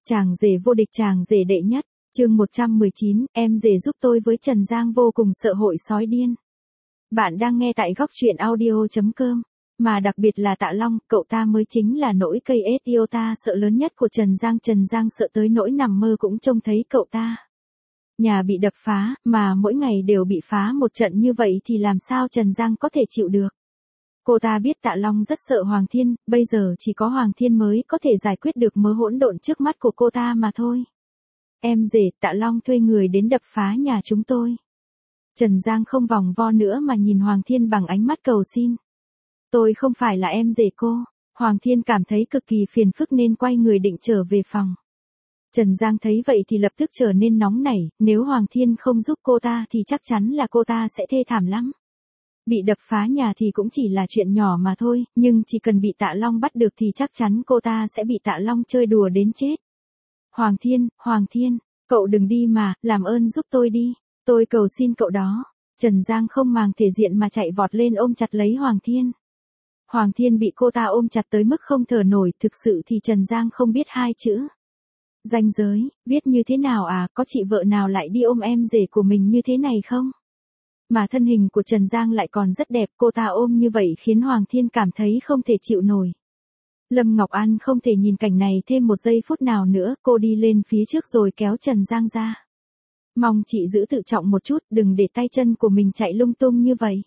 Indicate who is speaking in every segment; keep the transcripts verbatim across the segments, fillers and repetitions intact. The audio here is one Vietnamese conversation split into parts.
Speaker 1: Chàng rể vô địch, chàng rể đệ nhất, chương một trăm mười chín, em rể giúp tôi với Trần Giang vô cùng sợ hội sói điên. Bạn đang nghe tại góc truyện audio chấm com, mà đặc biệt là Tạ Long, cậu ta mới chính là nỗi cây ết iota sợ lớn nhất của Trần Giang. Trần Giang sợ tới nỗi nằm mơ cũng trông thấy cậu ta. Nhà bị đập phá, mà mỗi ngày đều bị phá một trận như vậy thì làm sao Trần Giang có thể chịu được. Cô ta biết Tạ Long rất sợ Hoàng Thiên, bây giờ chỉ có Hoàng Thiên mới có thể giải quyết được mớ hỗn độn trước mắt của cô ta mà thôi. Em rể, Tạ Long thuê người đến đập phá nhà chúng tôi. Trần Giang không vòng vo nữa mà nhìn Hoàng Thiên bằng ánh mắt cầu xin. Tôi không phải là em rể cô. Hoàng Thiên cảm thấy cực kỳ phiền phức nên quay người định trở về phòng. Trần Giang thấy vậy thì lập tức trở nên nóng nảy, nếu Hoàng Thiên không giúp cô ta thì chắc chắn là cô ta sẽ thê thảm lắm. Bị đập phá nhà thì cũng chỉ là chuyện nhỏ mà thôi, nhưng chỉ cần bị Tạ Long bắt được thì chắc chắn cô ta sẽ bị Tạ Long chơi đùa đến chết. Hoàng Thiên, Hoàng Thiên, cậu đừng đi mà, làm ơn giúp tôi đi, tôi cầu xin cậu đó. Trần Giang không màng thể diện mà chạy vọt lên ôm chặt lấy Hoàng Thiên. Hoàng Thiên bị cô ta ôm chặt tới mức không thở nổi, thực sự thì Trần Giang không biết hai chữ. Ranh giới, viết như thế nào à, có chị vợ nào lại đi ôm em rể của mình như thế này không? Mà thân hình của Trần Giang lại còn rất đẹp, cô ta ôm như vậy khiến Hoàng Thiên cảm thấy không thể chịu nổi. Lâm Ngọc An không thể nhìn cảnh này thêm một giây phút nào nữa, cô đi lên phía trước rồi kéo Trần Giang ra. Mong chị giữ tự trọng một chút, đừng để tay chân của mình chạy lung tung như vậy.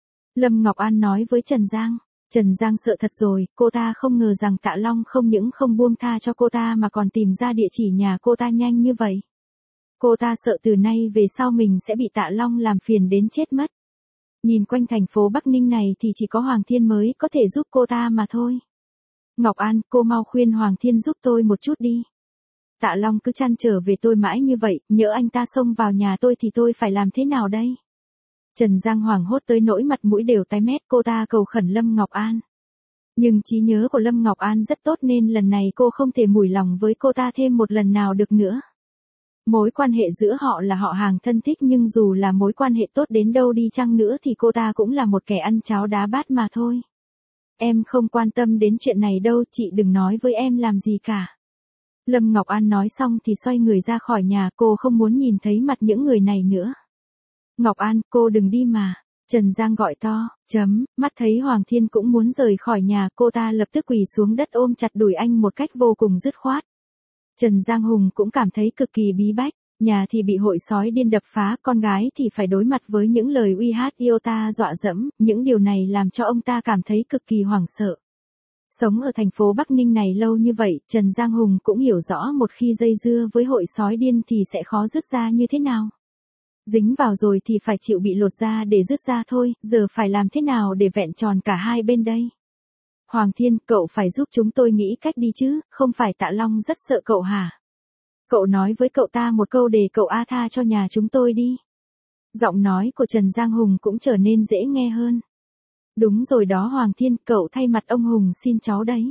Speaker 1: Lâm Ngọc An nói với Trần Giang. Trần Giang sợ thật rồi, cô ta không ngờ rằng Tạ Long không những không buông tha cho cô ta mà còn tìm ra địa chỉ nhà cô ta nhanh như vậy. Cô ta sợ từ nay về sau mình sẽ bị Tạ Long làm phiền đến chết mất. Nhìn quanh thành phố Bắc Ninh này thì chỉ có Hoàng Thiên mới có thể giúp cô ta mà thôi. Ngọc An, cô mau khuyên Hoàng Thiên giúp tôi một chút đi. Tạ Long cứ trăn trở về tôi mãi như vậy, nhỡ anh ta xông vào nhà tôi thì tôi phải làm thế nào đây? Trần Giang hoảng hốt tới nỗi mặt mũi đều tái mét, cô ta cầu khẩn Lâm Ngọc An. Nhưng trí nhớ của Lâm Ngọc An rất tốt nên lần này cô không thể mủi lòng với cô ta thêm một lần nào được nữa. Mối quan hệ giữa họ là họ hàng thân thích, nhưng dù là mối quan hệ tốt đến đâu đi chăng nữa thì cô ta cũng là một kẻ ăn cháo đá bát mà thôi. Em không quan tâm đến chuyện này đâu, chị đừng nói với em làm gì cả. Lâm Ngọc An nói xong thì xoay người ra khỏi nhà, cô không muốn nhìn thấy mặt những người này nữa. Ngọc An, cô đừng đi mà. Trần Giang gọi to, chấm, mắt thấy Hoàng Thiên cũng muốn rời khỏi nhà, cô ta lập tức quỳ xuống đất ôm chặt đùi anh một cách vô cùng dứt khoát. Trần Giang Hùng cũng cảm thấy cực kỳ bí bách, nhà thì bị hội sói điên đập phá, con gái thì phải đối mặt với những lời uy hát iota dọa dẫm, những điều này làm cho ông ta cảm thấy cực kỳ hoảng sợ. Sống ở thành phố Bắc Ninh này lâu như vậy, Trần Giang Hùng cũng hiểu rõ một khi dây dưa với hội sói điên thì sẽ khó dứt ra như thế nào. Dính vào rồi thì phải chịu bị lột ra để dứt ra thôi, giờ phải làm thế nào để vẹn tròn cả hai bên đây? Hoàng Thiên, cậu phải giúp chúng tôi nghĩ cách đi chứ, không phải Tạ Long rất sợ cậu hả? Cậu nói với cậu ta một câu để cậu a tha cho nhà chúng tôi đi. Giọng nói của Trần Giang Hùng cũng trở nên dễ nghe hơn. Đúng rồi đó Hoàng Thiên, cậu thay mặt ông Hùng xin cháu đấy.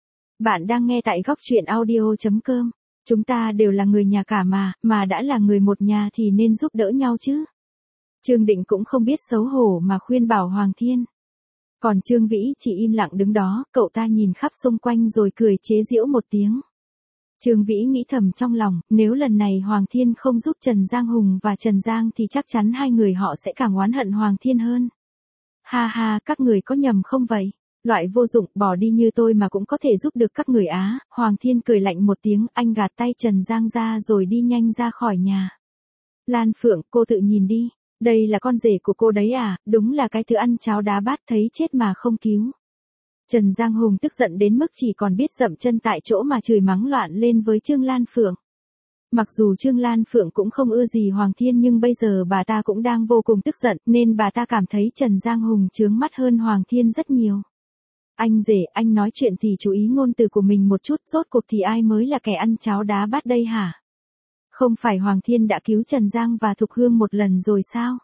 Speaker 1: Bạn đang nghe tại góc truyện audio chấm com. Chúng ta đều là người nhà cả mà, mà đã là người một nhà thì nên giúp đỡ nhau chứ. Trương Định cũng không biết xấu hổ mà khuyên bảo Hoàng Thiên. Còn Trương Vĩ chỉ im lặng đứng đó, cậu ta nhìn khắp xung quanh rồi cười chế giễu một tiếng. Trương Vĩ nghĩ thầm trong lòng, nếu lần này Hoàng Thiên không giúp Trần Giang Hùng và Trần Giang thì chắc chắn hai người họ sẽ càng oán hận Hoàng Thiên hơn. Ha ha, các người có nhầm không vậy? Loại vô dụng, bỏ đi như tôi mà cũng có thể giúp được các người á. Hoàng Thiên cười lạnh một tiếng, anh gạt tay Trần Giang ra rồi đi nhanh ra khỏi nhà. Lan Phượng, cô tự nhìn đi. Đây là con rể của cô đấy à, đúng là cái thứ ăn cháo đá bát thấy chết mà không cứu. Trần Giang Hùng tức giận đến mức chỉ còn biết dậm chân tại chỗ mà chửi mắng loạn lên với Trương Lan Phượng. Mặc dù Trương Lan Phượng cũng không ưa gì Hoàng Thiên nhưng bây giờ bà ta cũng đang vô cùng tức giận nên bà ta cảm thấy Trần Giang Hùng chướng mắt hơn Hoàng Thiên rất nhiều. Anh rể, anh nói chuyện thì chú ý ngôn từ của mình một chút, rốt cuộc thì ai mới là kẻ ăn cháo đá bát đây hả? Không phải Hoàng Thiên đã cứu Trần Giang và Thục Hương một lần rồi sao?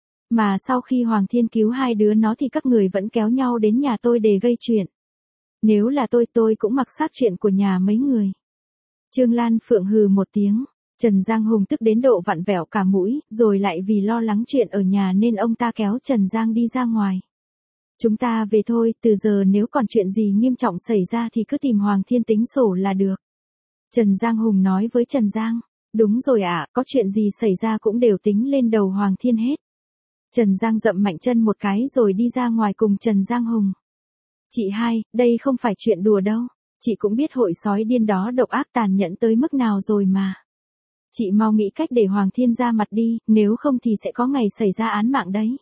Speaker 1: Mà sau khi Hoàng Thiên cứu hai đứa nó thì các người vẫn kéo nhau đến nhà tôi để gây chuyện. Nếu là tôi tôi cũng mặc xác chuyện của nhà mấy người. Trương Lan Phượng hừ một tiếng. Trần Giang Hùng tức đến độ vặn vẹo cả mũi, rồi lại vì lo lắng chuyện ở nhà nên ông ta kéo Trần Giang đi ra ngoài. Chúng ta về thôi, từ giờ nếu còn chuyện gì nghiêm trọng xảy ra thì cứ tìm Hoàng Thiên tính sổ là được. Trần Giang Hùng nói với Trần Giang. Đúng rồi ạ, có chuyện gì xảy ra cũng đều tính lên đầu Hoàng Thiên hết. Trần Giang dậm mạnh chân một cái rồi đi ra ngoài cùng Trần Giang Hùng. Chị hai, đây không phải chuyện đùa đâu. Chị cũng biết hội sói điên đó độc ác tàn nhẫn tới mức nào rồi mà. Chị mau nghĩ cách để Hoàng Thiên ra mặt đi, nếu không thì sẽ có ngày xảy ra án mạng đấy.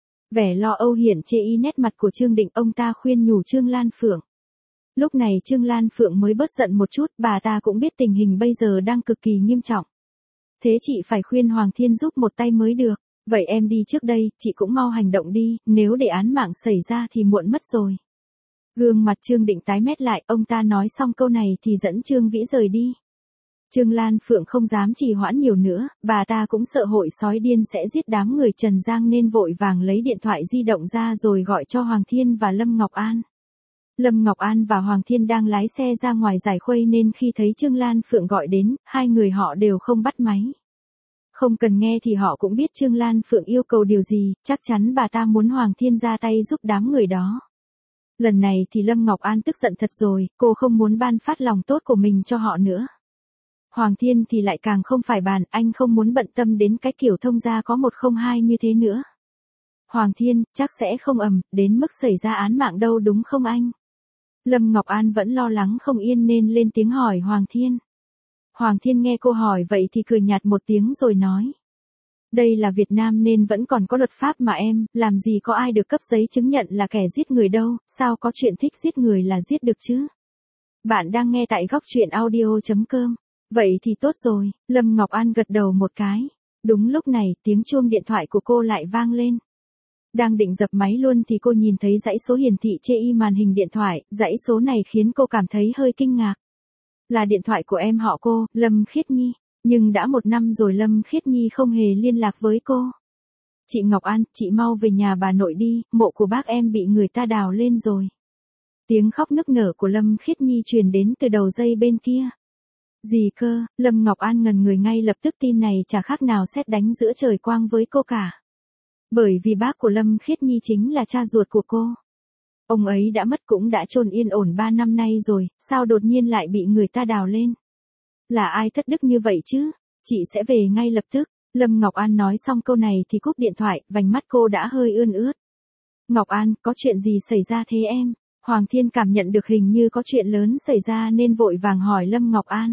Speaker 1: Vẻ lo âu hiển chê y nét mặt của Trương Định, ông ta khuyên nhủ Trương Lan Phượng. Lúc này Trương Lan Phượng mới bớt giận một chút, bà ta cũng biết tình hình bây giờ đang cực kỳ nghiêm trọng. Thế chị phải khuyên Hoàng Thiên giúp một tay mới được. Vậy em đi trước đây, chị cũng mau hành động đi, nếu để án mạng xảy ra thì muộn mất rồi. Gương mặt Trương Định tái mét lại, ông ta nói xong câu này thì dẫn Trương Vĩ rời đi. Trương Lan Phượng không dám trì hoãn nhiều nữa, bà ta cũng sợ hội sói điên sẽ giết đám người Trần Giang nên vội vàng lấy điện thoại di động ra rồi gọi cho Hoàng Thiên và Lâm Ngọc An. Lâm Ngọc An và Hoàng Thiên đang lái xe ra ngoài giải khuây nên khi thấy Trương Lan Phượng gọi đến, hai người họ đều không bắt máy. Không cần nghe thì họ cũng biết Trương Lan Phượng yêu cầu điều gì, chắc chắn bà ta muốn Hoàng Thiên ra tay giúp đám người đó. Lần này thì Lâm Ngọc An tức giận thật rồi, cô không muốn ban phát lòng tốt của mình cho họ nữa. Hoàng Thiên thì lại càng không phải bàn, anh không muốn bận tâm đến cái kiểu thông gia có một không hai như thế nữa. Hoàng Thiên, chắc sẽ không ầm, đến mức xảy ra án mạng đâu đúng không anh? Lâm Ngọc An vẫn lo lắng không yên nên lên tiếng hỏi Hoàng Thiên. Hoàng Thiên nghe cô hỏi vậy thì cười nhạt một tiếng rồi nói. Đây là Việt Nam nên vẫn còn có luật pháp mà em, làm gì có ai được cấp giấy chứng nhận là kẻ giết người đâu, sao có chuyện thích giết người là giết được chứ? Bạn đang nghe tại góc truyện audio chấm com. Vậy thì tốt rồi, Lâm Ngọc An gật đầu một cái. Đúng lúc này tiếng chuông điện thoại của cô lại vang lên. Đang định dập máy luôn thì cô nhìn thấy dãy số hiển thị chê y màn hình điện thoại, dãy số này khiến cô cảm thấy hơi kinh ngạc. Là điện thoại của em họ cô, Lâm Khiết Nhi. Nhưng đã một năm rồi Lâm Khiết Nhi không hề liên lạc với cô. Chị Ngọc An, chị mau về nhà bà nội đi, mộ của bác em bị người ta đào lên rồi. Tiếng khóc nức nở của Lâm Khiết Nhi truyền đến từ đầu dây bên kia. Gì cơ, Lâm Ngọc An ngần người ngay lập tức, tin này chả khác nào sét đánh giữa trời quang với cô cả. Bởi vì bác của Lâm Khiết Nhi chính là cha ruột của cô. Ông ấy đã mất cũng đã chôn yên ổn ba năm nay rồi, sao đột nhiên lại bị người ta đào lên? Là ai thất đức như vậy chứ? Chị sẽ về ngay lập tức. Lâm Ngọc An nói xong câu này thì cúp điện thoại, vành mắt cô đã hơi ươn ướt. Ngọc An, có chuyện gì xảy ra thế em? Hoàng Thiên cảm nhận được hình như có chuyện lớn xảy ra nên vội vàng hỏi Lâm Ngọc An.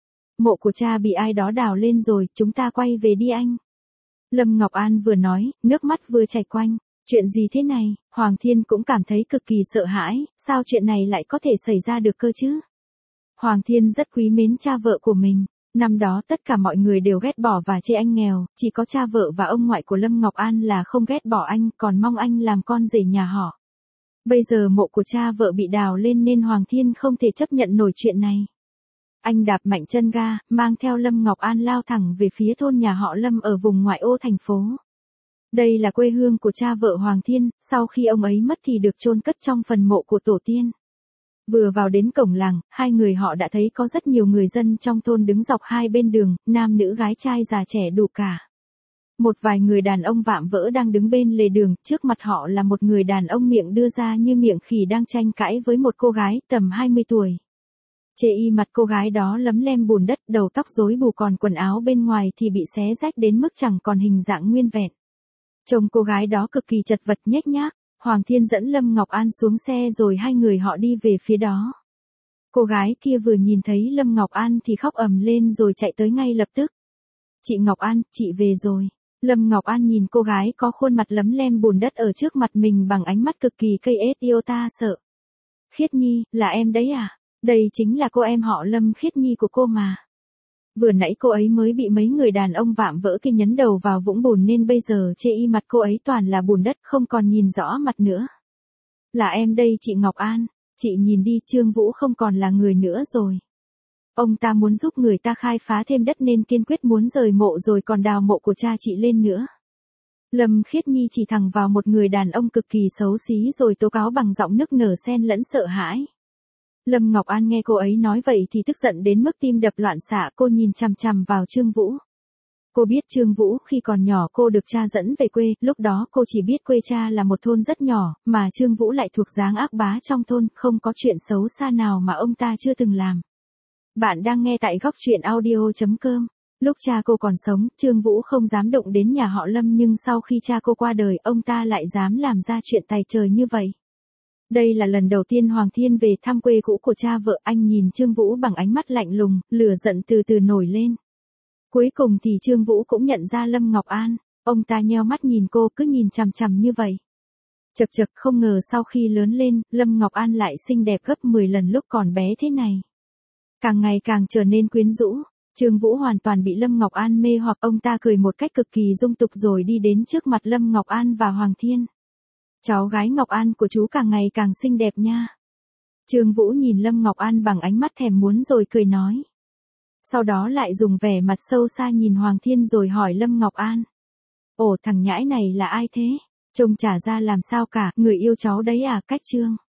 Speaker 1: Mộ của cha bị ai đó đào lên rồi, chúng ta quay về đi anh. Lâm Ngọc An vừa nói, nước mắt vừa chảy quanh. Chuyện gì thế này? Hoàng Thiên cũng cảm thấy cực kỳ sợ hãi, sao chuyện này lại có thể xảy ra được cơ chứ? Hoàng Thiên rất quý mến cha vợ của mình. Năm đó tất cả mọi người đều ghét bỏ và chê anh nghèo, chỉ có cha vợ và ông ngoại của Lâm Ngọc An là không ghét bỏ anh, còn mong anh làm con rể nhà họ. Bây giờ mộ của cha vợ bị đào lên nên Hoàng Thiên không thể chấp nhận nổi chuyện này. Anh đạp mạnh chân ga, mang theo Lâm Ngọc An lao thẳng về phía thôn nhà họ Lâm ở vùng ngoại ô thành phố. Đây là quê hương của cha vợ Hoàng Thiên, sau khi ông ấy mất thì được chôn cất trong phần mộ của tổ tiên. Vừa vào đến cổng làng, hai người họ đã thấy có rất nhiều người dân trong thôn đứng dọc hai bên đường, nam nữ gái trai già trẻ đủ cả. Một vài người đàn ông vạm vỡ đang đứng bên lề đường, trước mặt họ là một người đàn ông miệng đưa ra như miệng khỉ đang tranh cãi với một cô gái tầm hai mươi tuổi. Chê y mặt cô gái đó lấm lem bùn đất, đầu tóc rối bù, còn quần áo bên ngoài thì bị xé rách đến mức chẳng còn hình dạng nguyên vẹn. Trông cô gái đó cực kỳ chật vật nhếch nhác. Hoàng Thiên dẫn Lâm Ngọc An xuống xe rồi hai người họ đi về phía đó. Cô gái kia vừa nhìn thấy Lâm Ngọc An thì khóc ầm lên rồi chạy tới ngay lập tức. Chị Ngọc An, chị về rồi. Lâm Ngọc An nhìn cô gái có khuôn mặt lấm lem bùn đất ở trước mặt mình bằng ánh mắt cực kỳ cây ết yêu ta sợ. Khiết Nhi, là em đấy à? Đây chính là cô em họ Lâm Khiết Nhi của cô mà. Vừa nãy cô ấy mới bị mấy người đàn ông vạm vỡ kia nhấn đầu vào vũng bùn nên bây giờ chê y mặt cô ấy toàn là bùn đất, không còn nhìn rõ mặt nữa. Là em đây chị Ngọc An, chị nhìn đi, Trương Vũ không còn là người nữa rồi. Ông ta muốn giúp người ta khai phá thêm đất nên kiên quyết muốn rời mộ rồi còn đào mộ của cha chị lên nữa. Lâm Khiết Nhi chỉ thẳng vào một người đàn ông cực kỳ xấu xí rồi tố cáo bằng giọng nức nở xen lẫn sợ hãi. Lâm Ngọc An nghe cô ấy nói vậy thì tức giận đến mức tim đập loạn xạ, cô nhìn chằm chằm vào Trương Vũ. Cô biết Trương Vũ khi còn nhỏ cô được cha dẫn về quê, lúc đó cô chỉ biết quê cha là một thôn rất nhỏ, mà Trương Vũ lại thuộc dáng ác bá trong thôn, không có chuyện xấu xa nào mà ông ta chưa từng làm. Bạn đang nghe tại góc truyện audio.com. Lúc cha cô còn sống, Trương Vũ không dám động đến nhà họ Lâm, nhưng sau khi cha cô qua đời, ông ta lại dám làm ra chuyện tày trời như vậy. Đây là lần đầu tiên Hoàng Thiên về thăm quê cũ của cha vợ. Anh nhìn Trương Vũ bằng ánh mắt lạnh lùng, lửa giận từ từ nổi lên. Cuối cùng thì Trương Vũ cũng nhận ra Lâm Ngọc An. Ông ta nheo mắt nhìn cô, cứ nhìn chằm chằm như vậy. Chật chật, không ngờ sau khi lớn lên, Lâm Ngọc An lại xinh đẹp gấp mười lần lúc còn bé thế này. Càng ngày càng trở nên quyến rũ. Trương Vũ hoàn toàn bị Lâm Ngọc An mê hoặc. Ông ta cười một cách cực kỳ dung tục rồi đi đến trước mặt Lâm Ngọc An và Hoàng Thiên. Cháu gái Ngọc An của chú càng ngày càng xinh đẹp nha. Trương Vũ nhìn Lâm Ngọc An bằng ánh mắt thèm muốn rồi cười nói. Sau đó lại dùng vẻ mặt sâu xa nhìn Hoàng Thiên rồi hỏi Lâm Ngọc An. Ồ, thằng nhãi này là ai thế? Trông chả ra làm sao cả, người yêu cháu đấy à? Cách Trương